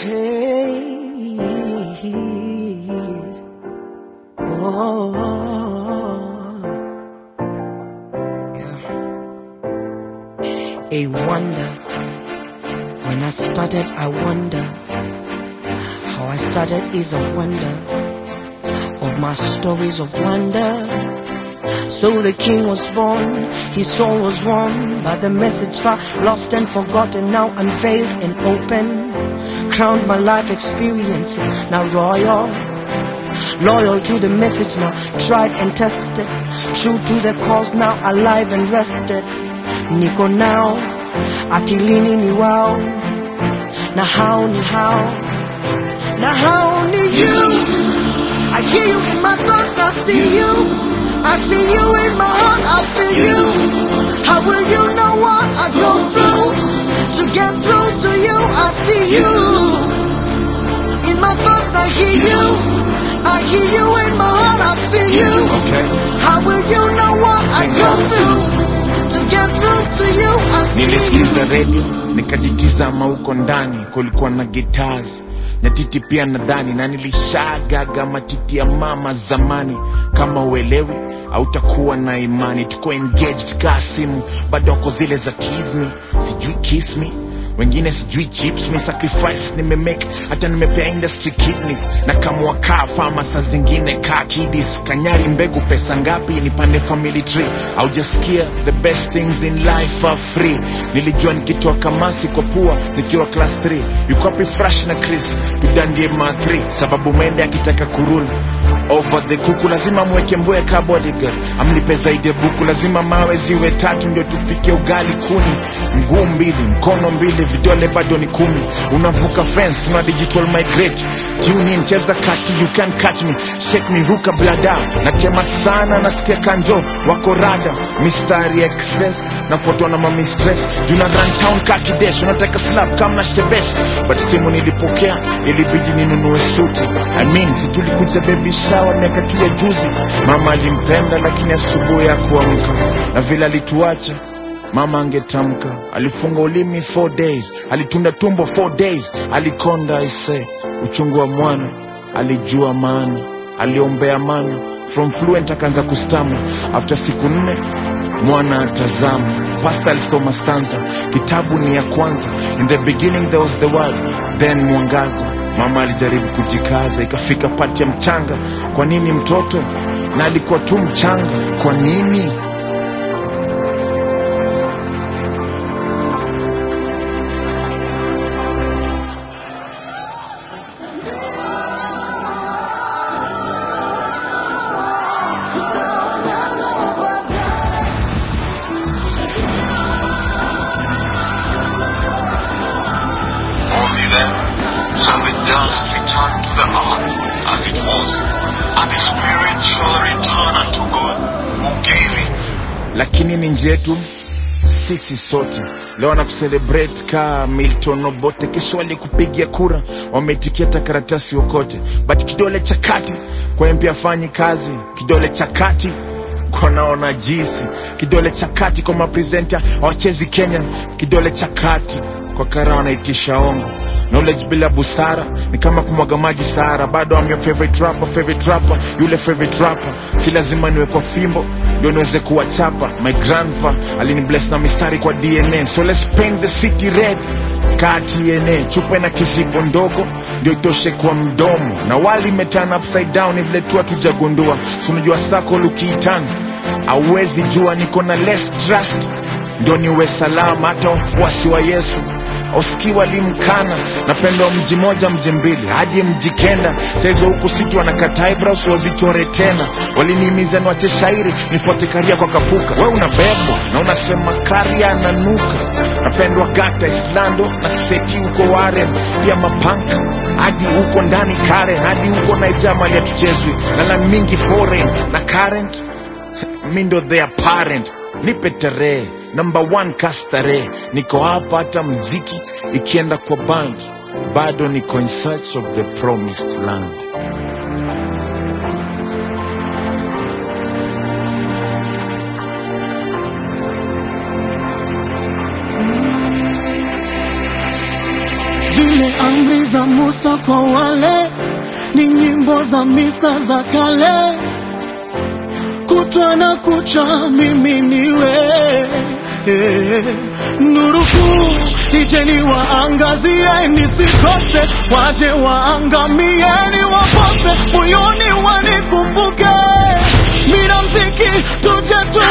Hey, oh, yeah. A wonder. When I started, I wonder. How I started is a wonder. Of my stories of wonder. So the king was born, his soul was won by the message far lost and forgotten, now unveiled and open. Crowned my life experiences, now royal. Loyal to the message, now tried and tested. True to the cause, now alive and rested. Niko now, akilini ni wao. Na how ni how. Na how ni you. I hear you in my thoughts, I see you. I see you in my heart, I feel you. How will you know what I go through? To get through to you, I see you. In my thoughts, I hear you. I hear you in my heart, I feel you. Okay. How will you know what I go through? To get through to you, I see you. Nilisikiza radio, nikajitizama huko ndani, kulikuwa na guitars nyatiti pia nadhani, na nilishagaga matiti ya mama zamani. Kama uelewi hautakuwa na imani, tuko engaged ka simu, badoko zile za tease me, sijui kiss me, wengine sijui chips me, sacrifice nimemake, hata nimepea industry kidneys, na kama wakaa fama saa zingine kaa kiddies. Kanyari mbegu pesa ngapi, nipande family tree, haujasikia the best things in life are free. Nilijua nikitoa kamasi kwa pua nikiwa class 3, yuko wapi Fresh na Chris tudandie ma 3, sababu mende akitaka kurule over the kuku lazima mweke mbwe ka bodyguard, amlipe zaidi buku, lazima mawe ziwe 3 ndio tupike ugali kuni. Mguu mbili, mkono mbili, vidole bado ni 10. Unavuka fence, tuna digital migrate. Tune in, cheza kati, you can catch me. Shake me, ruka blada. Natema sana, nasikia kanjo, wako rada. Mistari excess, na foto na mami stress. Juna run town kakidesh, unataka slap kama shebesh. But simu nilipokea, ilibidi ninunue suti. I mean, si tulikuja baby shower miaka tu ya juzi. Mama alimpenda lakini asubuhi ya kuamka, na vile alituacha mama angetamka. Alifunga ulimi 4 days, alitunda tumbo 4 days, alikonda ise uchungu wa mwana, alijua maana, aliombea mana. From fluent akaanza kustama, after siku 4 mwana atazama. Pastor alisoma stanza, kitabu ni ya kwanza. In the beginning there was the word, then mwangaza. Mama alijaribu kujikaza, ikafika pati ya mchanga. Kwa nini mtoto? Na alikuwa tu mchanga. Kwa nini? So the dust returned to the earth as it was, and the spirit shall return unto God. Mugeri. Lakini ni njetu sisi sote leo na kucelebrate ka Milton Obote. Kesho walikupigia kura, wametiketa karatasi okote. But kidole cha kati kwa MP afanyi kazi, kidole cha kati kwa naona jisi, kidole cha kati kwa mapresenter hawachezi Kenya, kidole cha kati kwa kara wanaitisha ongo. Knowledge bila busara ni kama kumwaga maji Sahara. Bado I'm your favorite rapper, yule favorite rapper. Si lazima niwe kwa fimbo ndio niweze kuwachapa. My grandpa alinibless na mistari kwa DNA, so let's paint the city red ka TNA. Chupa na kizibo ndogo ndio itoshe kwa mdomo, na wali meturn upside down vile tu hatujagundua. So unajua sako lukiitana hauwezi jua, niko na less trust ndio niwe salama. Hata wafuasi wa Yesu Oski walimkana, napenda mji moja mji mbili hadi mji kenda. Saizo huku siti wanakata eyebrows wazichore tena. Walinihimiza niwache shairi nifuate karia kwa kapuka. Wewe unabebo na unasema karia nanuka. Napendwa gata Islando na seti huko Warren, pia mapanka hadi huko ndani Karen, hadi huko Naijama ya tuchezwi na la mingi foreign na current mindo their parent. Nipe tarehe number 1 kastare, niko hapa hata mziki ikienda kwa band, bado niko in search of the promised land. Vile amri Hadithi za Musa kwa wale ni nyimbo za misa za kale. Kutwa na kucha mimi niwe nuru kuu, ijeni waangazie nisikose, waje waangamie niwapose, moyoni wanikumbuke. Mina mziki tuje